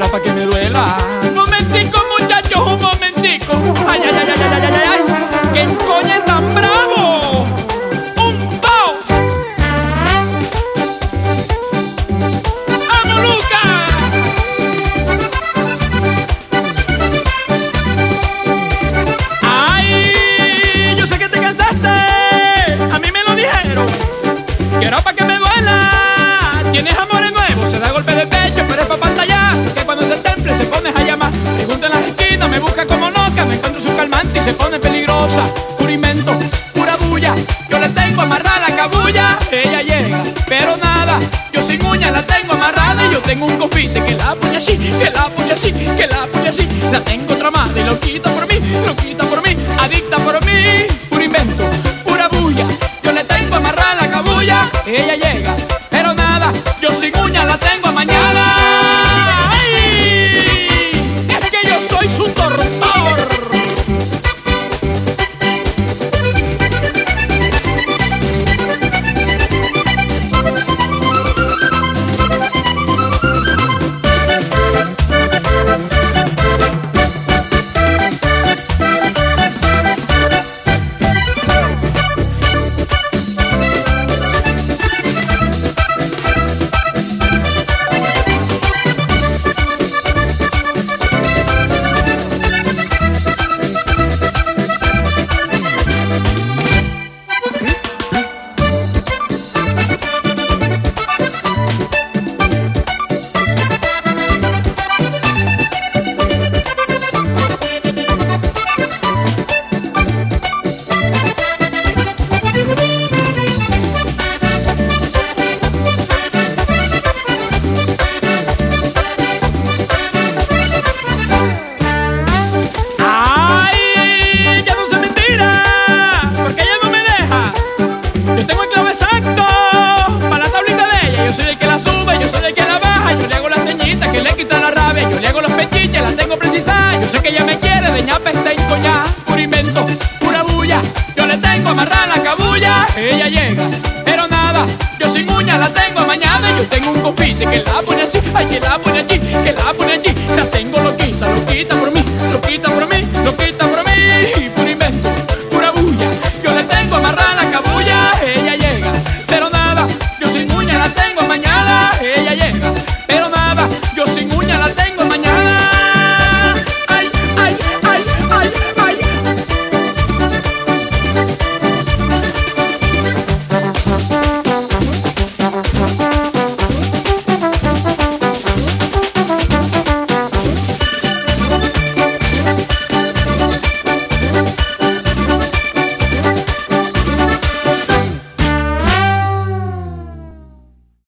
era pa' que me duela. Un momentico, muchachos, un momentico. Ay, ay, ay, ay, ay, ay, ay, ay. ¡Qué coño tan bravo! ¡Un pao! ¡Vamos, Lucas! ¡Ay! Yo sé que te cansaste. A mí me lo dijeron. Que era pa' que me duela. Tienes amores nuevos, se da golpe de pecho, pero es pa' pantallar. Que cuando te temple se pones a llamar. Pregunta en las esquinas, me busca como loca. Me encuentro su calmante y se pone peligrosa. Puro invento, pura bulla. Yo le tengo amarrada la cabulla. Ella llega, pero nada. Yo sin uñas la tengo amarrada. Y yo tengo un copite que la apoya así, que la apoya así, que la apoya así. La tengo tramada y lo quita por mí, lo quita por mí. Adicta por mí. Puro invento, pura bulla. Yo le tengo amarrada la cabulla. Ella llega, pero nada. Yo sin uñas la tengo amañada. ¡Ay! Es que yo soy su tortor. Yo sé que ella me quiere de ñapa está encoñada. Puro invento, pura bulla. Yo le tengo amarrada la cabulla. Ella llega, pero nada. Yo sin uñas la tengo amañada. Yo tengo un copite que la pone así, ay, que la pone allí, que la pone allí. La tengo loquita, loquita por